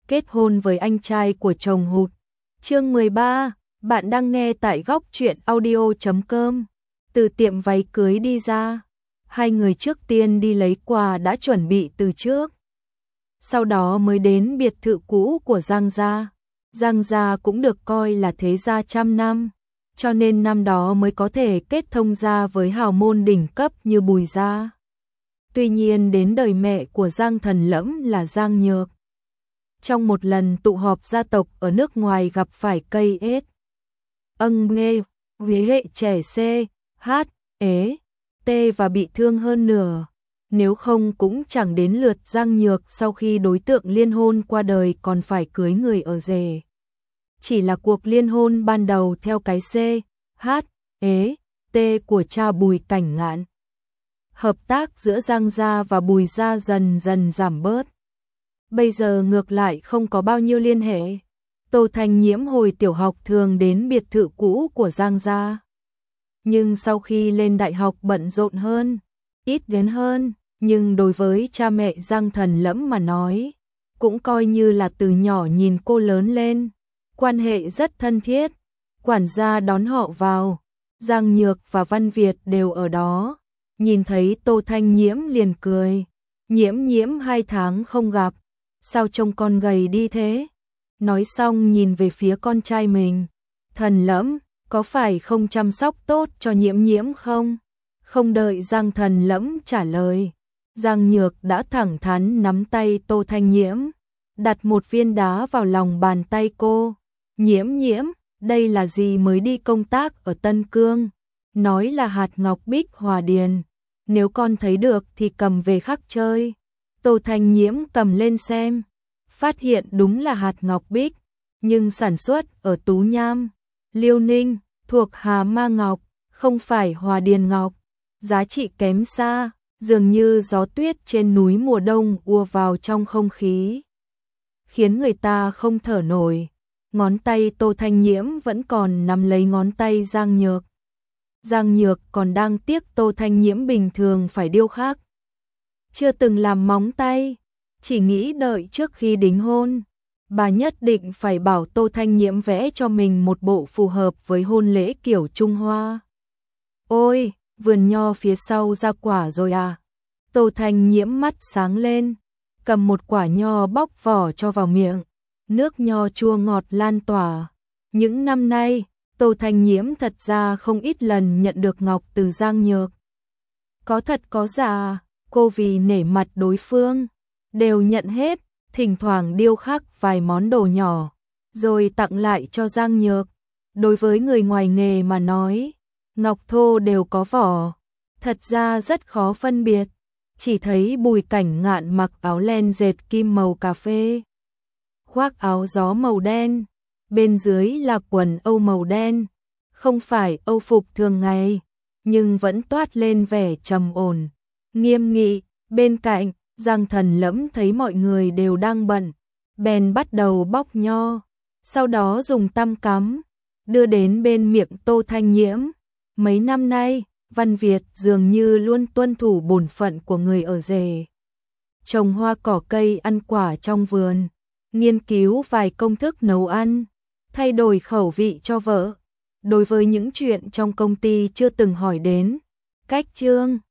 kết hôn với anh trai của chồng hụt. Chương 13, bạn đang nghe tại góc truyện audio.com. Từ tiệm váy cưới đi ra, hai người trước tiên đi lấy quà đã chuẩn bị từ trước. Sau đó mới đến biệt thự cũ của Giang gia. Giang gia cũng được coi là thế gia trăm năm, cho nên năm đó mới có thể kết thông gia với hào môn đỉnh cấp như Bùi gia. Tuy nhiên đến đời mẹ của Giang Thần Lẫm là Giang Nhược. Trong một lần tụ họp gia tộc ở nước ngoài gặp phải cây ết. Nghe, với hệ trẻ C, H, ế, T và bị thương hơn nửa. Nếu không cũng chẳng đến lượt Giang Nhược sau khi đối tượng liên hôn qua đời còn phải cưới người ở rể. Chỉ là cuộc liên hôn ban đầu theo cái C, H, ế, T của cha Bùi Cảnh Ngạn. Hợp tác giữa Giang gia và Bùi gia dần dần giảm bớt. Bây giờ ngược lại không có bao nhiêu liên hệ. Tô Thanh Nhiễm hồi tiểu học thường đến biệt thự cũ của Giang gia. Nhưng sau khi lên đại học bận rộn hơn, ít đến hơn, nhưng đối với cha mẹ Giang Thần Lẫm mà nói, cũng coi như là từ nhỏ nhìn cô lớn lên, quan hệ rất thân thiết. Quản gia đón họ vào, Giang Nhược và Văn Việt đều ở đó, nhìn thấy Tô Thanh Nhiễm liền cười. Nhiễm 2 tháng không gặp, sao trông con gầy đi thế? Nói xong nhìn về phía con trai mình, Thần Lẫm, có phải không chăm sóc tốt cho Nhiễm không? Không đợi Giang Thần Lẫm trả lời, Giang Nhược đã thẳng thắn nắm tay Tô Thanh Nhiễm, đặt một viên đá vào lòng bàn tay cô. Nhiễm, đây là gì mới đi công tác ở Tân Cương? Nói là hạt ngọc bích hòa điền, nếu con thấy được thì cầm về khắc chơi. Tô Thanh Nhiễm cầm lên xem, phát hiện đúng là hạt ngọc bích, nhưng sản xuất ở Tú Nham, Liêu Ninh, thuộc Hà Ma Ngọc, không phải Hòa Điền Ngọc. Giá trị kém xa, dường như gió tuyết trên núi mùa đông ùa vào trong không khí, khiến người ta không thở nổi. Ngón tay Tô Thanh Nhiễm vẫn còn nắm lấy ngón tay Giang Nhược. Giang Nhược còn đang tiếc Tô Thanh Nhiễm bình thường phải điêu khắc, chưa từng làm móng tay, chỉ nghĩ đợi trước khi đính hôn, bà nhất định phải bảo Tô Thanh Nhiễm vẽ cho mình một bộ phù hợp với hôn lễ kiểu Trung Hoa. Ôi, vườn nho phía sau ra quả rồi à? Tô Thanh Nhiễm mắt sáng lên, cầm một quả nho bóc vỏ cho vào miệng, nước nho chua ngọt lan tỏa. Những năm nay, Tô Thanh Nhiễm thật ra không ít lần nhận được ngọc từ Giang Nhược. Có thật có giả, cô vì nể mặt đối phương, đều nhận hết, thỉnh thoảng điêu khắc vài món đồ nhỏ, rồi tặng lại cho Giang Nhược. Đối với người ngoài nghề mà nói, ngọc thô đều có vỏ, thật ra rất khó phân biệt. Chỉ thấy Bùi Cảnh Ngạn mặc áo len dệt kim màu cà phê, khoác áo gió màu đen, bên dưới là quần âu màu đen, không phải âu phục thường ngày, nhưng vẫn toát lên vẻ trầm ổn, nghiêm nghị. Bên cạnh, Giang Thần Lẫm thấy mọi người đều đang bận, bèn bắt đầu bóc nho, sau đó dùng tăm cắm, đưa đến bên miệng Tô Thanh Nhiễm. Mấy năm nay, Văn Việt dường như luôn tuân thủ bổn phận của người ở rể, trồng hoa cỏ cây ăn quả trong vườn, nghiên cứu vài công thức nấu ăn, thay đổi khẩu vị cho vợ. Đối với những chuyện trong công ty chưa từng hỏi đến, cách chương,